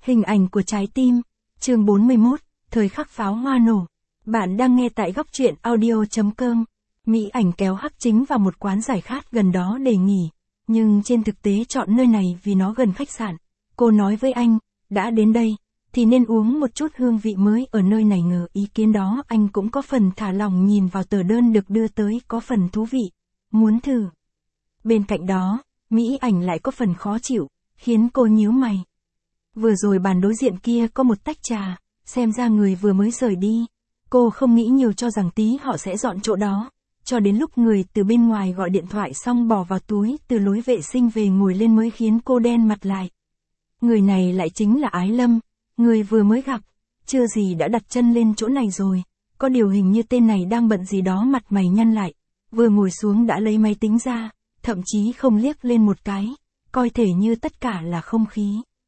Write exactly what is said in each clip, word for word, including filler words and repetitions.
Hình ảnh của trái tim, chương bốn mươi mốt, thời khắc pháo hoa nổ. Bạn đang nghe tại góc truyện audio chấm com. Mỹ Ảnh kéo Hắc Chính vào một quán giải khát gần đó để nghỉ, nhưng trên thực tế chọn nơi này vì nó gần khách sạn. Cô nói với anh, đã đến đây, thì nên uống một chút hương vị mới ở nơi này. Ngờ ý kiến đó anh cũng có phần thả lỏng, nhìn vào tờ đơn được đưa tới có phần thú vị, muốn thử. Bên cạnh đó, Mỹ Ảnh lại có phần khó chịu, khiến cô nhíu mày. Vừa rồi bàn đối diện kia có một tách trà, xem ra người vừa mới rời đi. Cô không nghĩ nhiều, cho rằng tí họ sẽ dọn chỗ đó. Cho đến lúc người từ bên ngoài gọi điện thoại xong bỏ vào túi từ lối vệ sinh về ngồi lên mới khiến cô đen mặt lại. Người này lại chính là Ái Lâm, người vừa mới gặp, chưa gì đã đặt chân lên chỗ này rồi. Có điều hình như tên này đang bận gì đó, mặt mày nhăn lại, vừa ngồi xuống đã lấy máy tính ra, thậm chí không liếc lên một cái, coi thể như tất cả là không khí.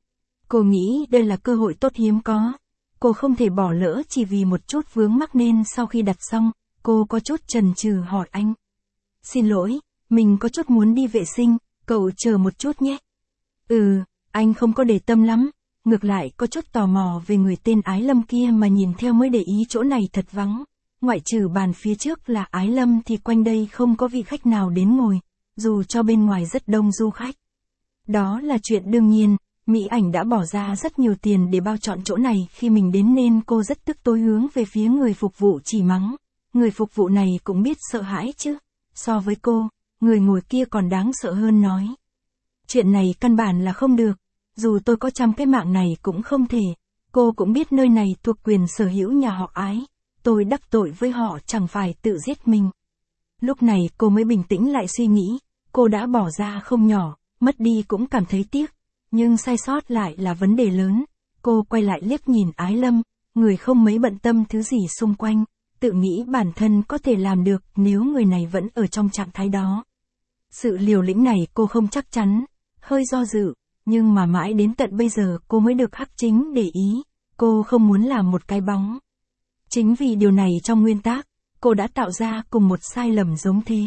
Cô nghĩ đây là cơ hội tốt hiếm có, cô không thể bỏ lỡ chỉ vì một chút vướng mắc, nên sau khi đặt xong, cô có chút chần chừ hỏi anh. Xin lỗi, mình có chút muốn đi vệ sinh, cậu chờ một chút nhé. Ừ, anh không có để tâm lắm, ngược lại có chút tò mò về người tên Ái Lâm kia, mà nhìn theo mới để ý chỗ này thật vắng. Ngoại trừ bàn phía trước là Ái Lâm thì quanh đây không có vị khách nào đến ngồi, dù cho bên ngoài rất đông du khách. Đó là chuyện đương nhiên. Mỹ Ảnh đã bỏ ra rất nhiều tiền để bao chọn chỗ này khi mình đến, nên cô rất tức tối hướng về phía người phục vụ chỉ mắng. Người phục vụ này cũng biết sợ hãi chứ. So với cô, người ngồi kia còn đáng sợ hơn, nói. Chuyện này căn bản là không được. Dù tôi có trăm cái mạng này cũng không thể. Cô cũng biết nơi này thuộc quyền sở hữu nhà họ Ái. Tôi đắc tội với họ chẳng phải tự giết mình. Lúc này cô mới bình tĩnh lại, suy nghĩ. Cô đã bỏ ra không nhỏ, mất đi cũng cảm thấy tiếc. Nhưng sai sót lại là vấn đề lớn. Cô quay lại liếc nhìn Ái Lâm, người không mấy bận tâm thứ gì xung quanh, tự nghĩ bản thân có thể làm được nếu người này vẫn ở trong trạng thái đó. Sự liều lĩnh này cô không chắc chắn, hơi do dự, nhưng mà mãi đến tận bây giờ cô mới được Hắc Chính để ý. Cô không muốn làm một cái bóng. Chính vì điều này trong nguyên tác, cô đã tạo ra cùng một sai lầm giống thế.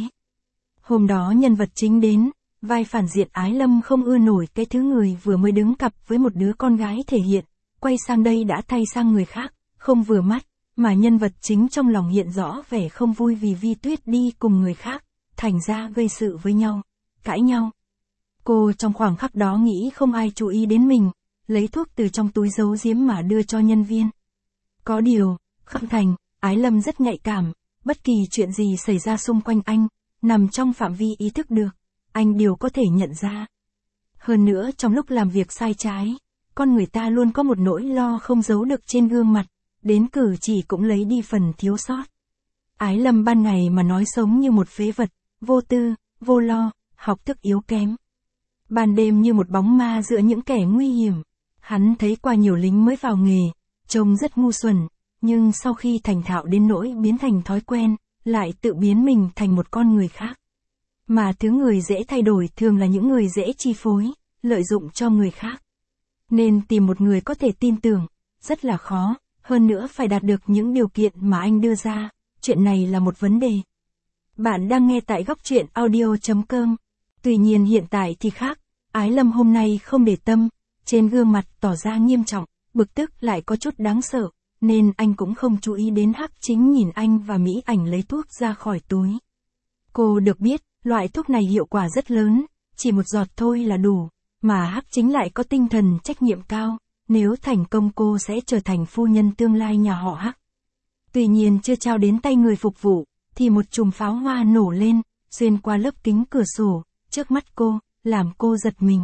Hôm đó nhân vật chính đến, vai phản diện Ái Lâm không ưa nổi cái thứ người vừa mới đứng cặp với một đứa con gái thể hiện, quay sang đây đã thay sang người khác, không vừa mắt, mà nhân vật chính trong lòng hiện rõ vẻ không vui vì Vi Tuyết đi cùng người khác, thành ra gây sự với nhau, cãi nhau. Cô trong khoảng khắc đó nghĩ không ai chú ý đến mình, lấy thuốc từ trong túi giấu giếm mà đưa cho nhân viên. Có điều, không thành, Ái Lâm rất nhạy cảm, bất kỳ chuyện gì xảy ra xung quanh anh, nằm trong phạm vi ý thức được, anh đều có thể nhận ra. Hơn nữa trong lúc làm việc sai trái, con người ta luôn có một nỗi lo không giấu được trên gương mặt, đến cử chỉ cũng lấy đi phần thiếu sót. Ái Lâm ban ngày mà nói sống như một phế vật, vô tư, vô lo, học thức yếu kém. Ban đêm như một bóng ma giữa những kẻ nguy hiểm. Hắn thấy qua nhiều lính mới vào nghề, trông rất ngu xuẩn, nhưng sau khi thành thạo đến nỗi biến thành thói quen, lại tự biến mình thành một con người khác. Mà thứ người dễ thay đổi thường là những người dễ chi phối, lợi dụng cho người khác. Nên tìm một người có thể tin tưởng, rất là khó, hơn nữa phải đạt được những điều kiện mà anh đưa ra, chuyện này là một vấn đề. Bạn đang nghe tại góc truyện audio chấm com. Tuy nhiên hiện tại thì khác, Ái Lâm hôm nay không để tâm, trên gương mặt tỏ ra nghiêm trọng, bực tức lại có chút đáng sợ, nên anh cũng không chú ý đến Hắc Chính nhìn anh và Mỹ Ảnh lấy thuốc ra khỏi túi. Cô được biết, loại thuốc này hiệu quả rất lớn, chỉ một giọt thôi là đủ, mà Hắc Chính lại có tinh thần trách nhiệm cao, nếu thành công cô sẽ trở thành phu nhân tương lai nhà họ Hắc. Tuy nhiên chưa trao đến tay người phục vụ, thì một chùm pháo hoa nổ lên, xuyên qua lớp kính cửa sổ, trước mắt cô, làm cô giật mình.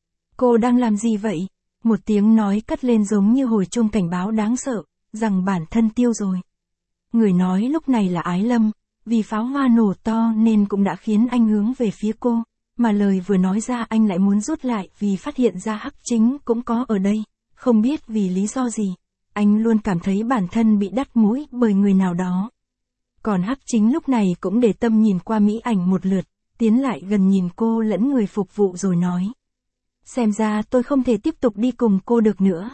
Cô đang làm gì vậy? Một tiếng nói cất lên giống như hồi chuông cảnh báo đáng sợ, rằng bản thân tiêu rồi. Người nói lúc này là Ái Lâm. Vì pháo hoa nổ to nên cũng đã khiến anh hướng về phía cô, mà lời vừa nói ra anh lại muốn rút lại vì phát hiện ra Hắc Chính cũng có ở đây, không biết vì lý do gì, anh luôn cảm thấy bản thân bị đắt mũi bởi người nào đó. Còn Hắc Chính lúc này cũng để tâm nhìn qua Mỹ Ảnh một lượt, tiến lại gần nhìn cô lẫn người phục vụ rồi nói. Xem ra tôi không thể tiếp tục đi cùng cô được nữa.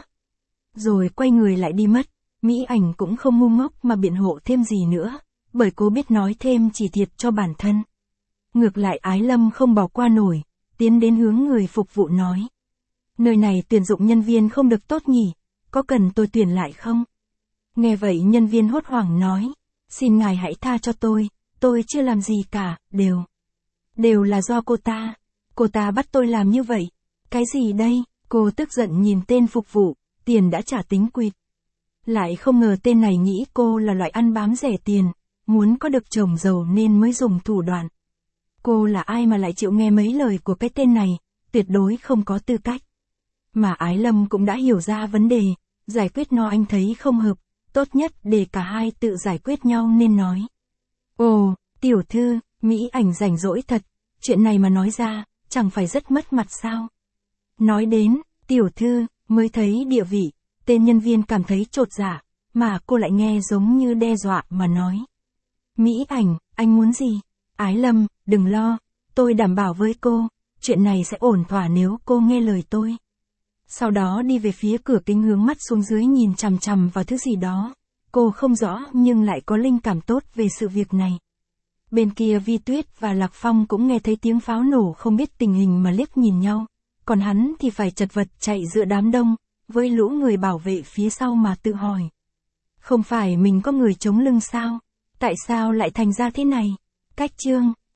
Rồi quay người lại đi mất, Mỹ Ảnh cũng không ngu ngốc mà biện hộ thêm gì nữa. Bởi cô biết nói thêm chỉ thiệt cho bản thân. Ngược lại Ái Lâm không bỏ qua nổi, tiến đến hướng người phục vụ nói. Nơi này tuyển dụng nhân viên không được tốt nhỉ, có cần tôi tuyển lại không? Nghe vậy nhân viên hốt hoảng nói, xin ngài hãy tha cho tôi, tôi chưa làm gì cả, đều. Đều là do cô ta. Cô ta bắt tôi làm như vậy. Cái gì đây? Cô tức giận nhìn tên phục vụ, tiền đã trả tính quỵt. Lại không ngờ tên này nghĩ cô là loại ăn bám rẻ tiền, muốn có được chồng giàu nên mới dùng thủ đoạn. Cô là ai mà lại chịu nghe mấy lời của cái tên này, tuyệt đối không có tư cách. Mà Ái Lâm cũng đã hiểu ra vấn đề, giải quyết nó anh thấy không hợp, tốt nhất để cả hai tự giải quyết nhau nên nói. Ồ, tiểu thư, Mỹ Ảnh rảnh rỗi thật, chuyện này mà nói ra, chẳng phải rất mất mặt sao? Nói đến, tiểu thư, mới thấy địa vị, tên nhân viên cảm thấy chột dạ, mà cô lại nghe giống như đe dọa mà nói. Mỹ Ảnh, anh muốn gì? Ái Lâm, đừng lo, tôi đảm bảo với cô, chuyện này sẽ ổn thỏa nếu cô nghe lời tôi. Sau đó đi về phía cửa kính hướng mắt xuống dưới nhìn chằm chằm vào thứ gì đó. Cô không rõ nhưng lại có linh cảm tốt về sự việc này. Bên kia Vi Tuyết và Lạc Phong cũng nghe thấy tiếng pháo nổ không biết tình hình mà liếc nhìn nhau. Còn hắn thì phải chật vật chạy giữa đám đông, với lũ người bảo vệ phía sau mà tự hỏi. Không phải mình có người chống lưng sao? Tại sao lại thành ra thế này? Cách chương